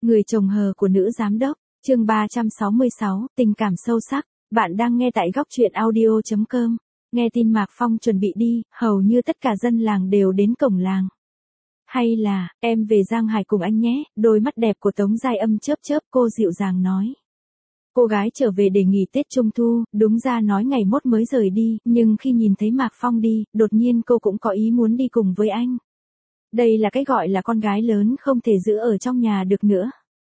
Người chồng hờ của nữ giám đốc, chương 366, tình cảm sâu sắc. Bạn đang nghe tại góc truyện audio.com. Nghe tin Mạc Phong chuẩn bị đi, hầu như tất cả dân làng đều đến cổng làng. Hay là, em về Giang Hải cùng anh nhé, đôi mắt đẹp của Tống Giai Âm chớp chớp, cô dịu dàng nói. Cô gái trở về để nghỉ Tết Trung Thu, đúng ra nói ngày mốt mới rời đi, nhưng khi nhìn thấy Mạc Phong đi, đột nhiên cô cũng có ý muốn đi cùng với anh. Đây là cái gọi là con gái lớn không thể giữ ở trong nhà được nữa.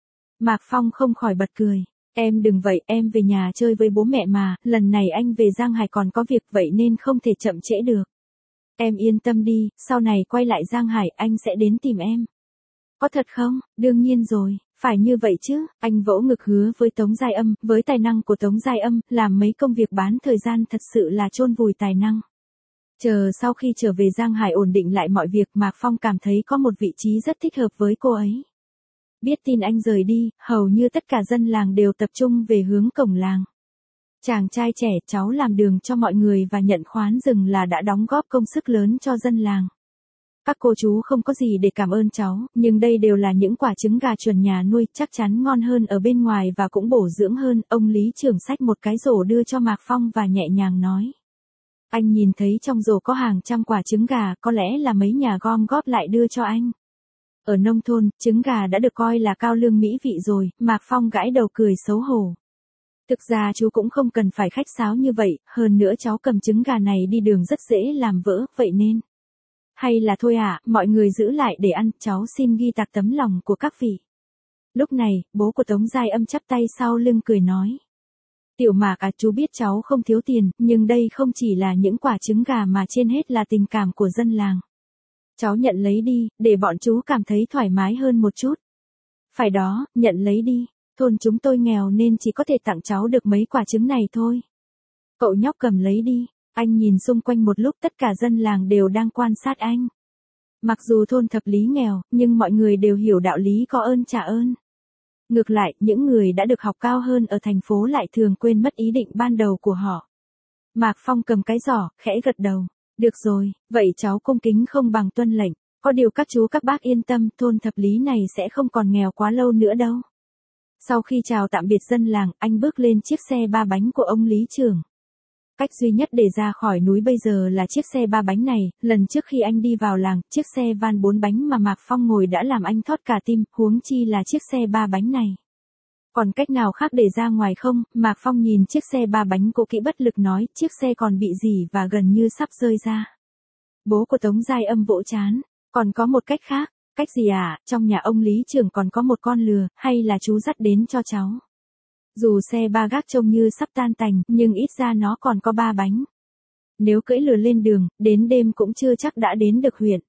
Mạc Phong không khỏi bật cười. Em đừng vậy, em về nhà chơi với bố mẹ mà, lần này anh về Giang Hải còn có việc vậy nên không thể chậm trễ được. Em yên tâm đi, sau này quay lại Giang Hải anh sẽ đến tìm em. Có thật không? Đương nhiên rồi, phải như vậy chứ, anh vỗ ngực hứa với Tống Giai Âm, với tài năng của Tống Giai Âm, làm mấy công việc bán thời gian thật sự là chôn vùi tài năng. Chờ sau khi trở về Giang Hải ổn định lại mọi việc, Mạc Phong cảm thấy có một vị trí rất thích hợp với cô ấy. Biết tin anh rời đi, hầu như tất cả dân làng đều tập trung về hướng cổng làng. Chàng trai trẻ cháu làm đường cho mọi người và nhận khoán rừng là đã đóng góp công sức lớn cho dân làng. Các cô chú không có gì để cảm ơn cháu, nhưng đây đều là những quả trứng gà chuẩn nhà nuôi, chắc chắn ngon hơn ở bên ngoài và cũng bổ dưỡng hơn. Ông Lý trưởng xách một cái rổ đưa cho Mạc Phong và nhẹ nhàng nói. Anh nhìn thấy trong rổ có hàng trăm quả trứng gà, có lẽ là mấy nhà gom góp lại đưa cho anh. Ở nông thôn, trứng gà đã được coi là cao lương mỹ vị rồi, Mạc Phong gãi đầu cười xấu hổ. Thực ra chú cũng không cần phải khách sáo như vậy, hơn nữa cháu cầm trứng gà này đi đường rất dễ làm vỡ, vậy nên. Hay là thôi mọi người giữ lại để ăn, cháu xin ghi tạc tấm lòng của các vị. Lúc này, bố của Tống Giai Âm chắp tay sau lưng cười nói. Tiểu Mạc chú biết cháu không thiếu tiền, nhưng đây không chỉ là những quả trứng gà mà trên hết là tình cảm của dân làng. Cháu nhận lấy đi, để bọn chú cảm thấy thoải mái hơn một chút. Phải đó, nhận lấy đi, thôn chúng tôi nghèo nên chỉ có thể tặng cháu được mấy quả trứng này thôi. Cậu nhóc cầm lấy đi, anh nhìn xung quanh một lúc tất cả dân làng đều đang quan sát anh. Mặc dù thôn thập lý nghèo, nhưng mọi người đều hiểu đạo lý có ơn trả ơn. Ngược lại, những người đã được học cao hơn ở thành phố lại thường quên mất ý định ban đầu của họ. Mạc Phong cầm cái giỏ, khẽ gật đầu. Được rồi, vậy cháu cung kính không bằng tuân lệnh. Có điều các chú các bác yên tâm, thôn thập lý này sẽ không còn nghèo quá lâu nữa đâu. Sau khi chào tạm biệt dân làng, anh bước lên chiếc xe 3 bánh của ông Lý trưởng. Cách duy nhất để ra khỏi núi bây giờ là chiếc xe 3 bánh này, lần trước khi anh đi vào làng, chiếc xe van 4 bánh mà Mạc Phong ngồi đã làm anh thót cả tim, huống chi là chiếc xe 3 bánh này. Còn cách nào khác để ra ngoài không? Mạc Phong nhìn chiếc xe 3 bánh cũ kỹ bất lực nói, chiếc xe còn bị rỉ và gần như sắp rơi ra. Bố của Tống Giai Âm vỗ trán, còn có một cách khác, cách gì trong nhà ông Lý trưởng còn có một con lừa, hay là chú dắt đến cho cháu. Dù xe ba gác trông như sắp tan tành, nhưng ít ra nó còn có 3 bánh. Nếu cưỡi lừa lên đường, đến đêm cũng chưa chắc đã đến được huyện.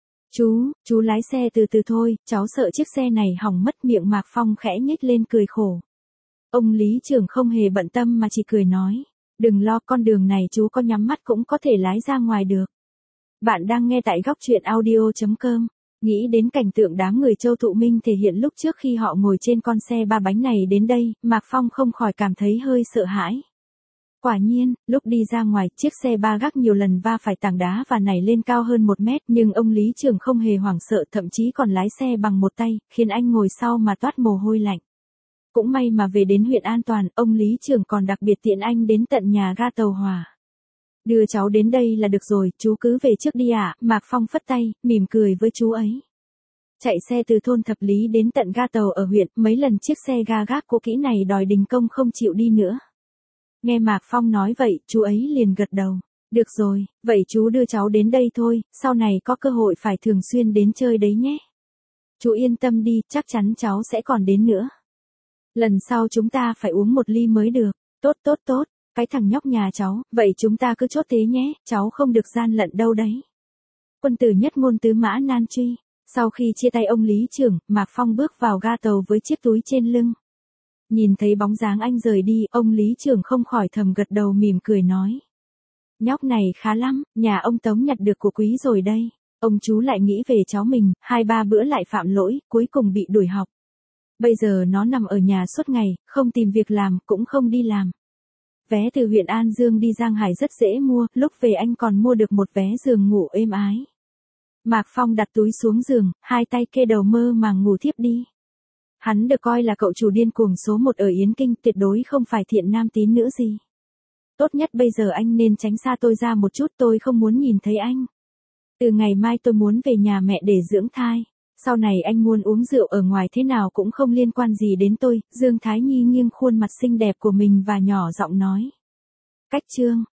Chú lái xe từ từ thôi, cháu sợ chiếc xe này hỏng mất. Miệng Mạc Phong khẽ nhếch lên cười khổ. Ông Lý trưởng không hề bận tâm mà chỉ cười nói, đừng lo, con đường này chú có nhắm mắt cũng có thể lái ra ngoài được. Bạn đang nghe tại góc truyện audio.com. Nghĩ đến cảnh tượng đám người Châu Thụ Minh thể hiện lúc trước khi họ ngồi trên con xe 3 bánh này đến đây, Mạc Phong không khỏi cảm thấy hơi sợ hãi. Quả nhiên, lúc đi ra ngoài, chiếc xe 3 gác nhiều lần va phải tảng đá và nảy lên cao hơn 1 mét, nhưng ông Lý trưởng không hề hoảng sợ, thậm chí còn lái xe bằng một tay, khiến anh ngồi sau mà toát mồ hôi lạnh. Cũng may mà về đến huyện an toàn, ông Lý trưởng còn đặc biệt tiện anh đến tận nhà ga tàu hỏa. Đưa cháu đến đây là được rồi, chú cứ về trước đi Mạc Phong phất tay, mỉm cười với chú ấy. Chạy xe từ thôn thập lý đến tận ga tàu ở huyện, mấy lần chiếc xe ga gác cũ kỹ này đòi đình công không chịu đi nữa. Nghe Mạc Phong nói vậy, chú ấy liền gật đầu. Được rồi, vậy chú đưa cháu đến đây thôi, sau này có cơ hội phải thường xuyên đến chơi đấy nhé. Chú yên tâm đi, chắc chắn cháu sẽ còn đến nữa. Lần sau chúng ta phải uống một ly mới được. Tốt. Cái thằng nhóc nhà cháu, vậy chúng ta cứ chốt thế nhé, cháu không được gian lận đâu đấy. Quân tử nhất ngôn tứ mã nan truy. Sau khi chia tay ông Lý trưởng, Mạc Phong bước vào ga tàu với chiếc túi trên lưng. Nhìn thấy bóng dáng anh rời đi, ông Lý trưởng không khỏi thầm gật đầu mỉm cười nói. Nhóc này khá lắm, nhà ông Tống nhặt được của quý rồi đây. Ông chú lại nghĩ về cháu mình, 2-3 bữa lại phạm lỗi, cuối cùng bị đuổi học. Bây giờ nó nằm ở nhà suốt ngày, không tìm việc làm, cũng không đi làm. Vé từ huyện An Dương đi Giang Hải rất dễ mua, lúc về anh còn mua được một vé giường ngủ êm ái. Mạc Phong đặt túi xuống giường, hai tay kê đầu mơ màng ngủ thiếp đi. Hắn được coi là cậu chủ điên cuồng số 1 ở Yến Kinh, tuyệt đối không phải thiện nam tín nữ gì. Tốt nhất bây giờ anh nên tránh xa tôi ra một chút, tôi không muốn nhìn thấy anh. Từ ngày mai tôi muốn về nhà mẹ để dưỡng thai. Sau này anh muốn uống rượu ở ngoài thế nào cũng không liên quan gì đến tôi. Dương Thái Nhi nghiêng khuôn mặt xinh đẹp của mình và nhỏ giọng nói. Cách chương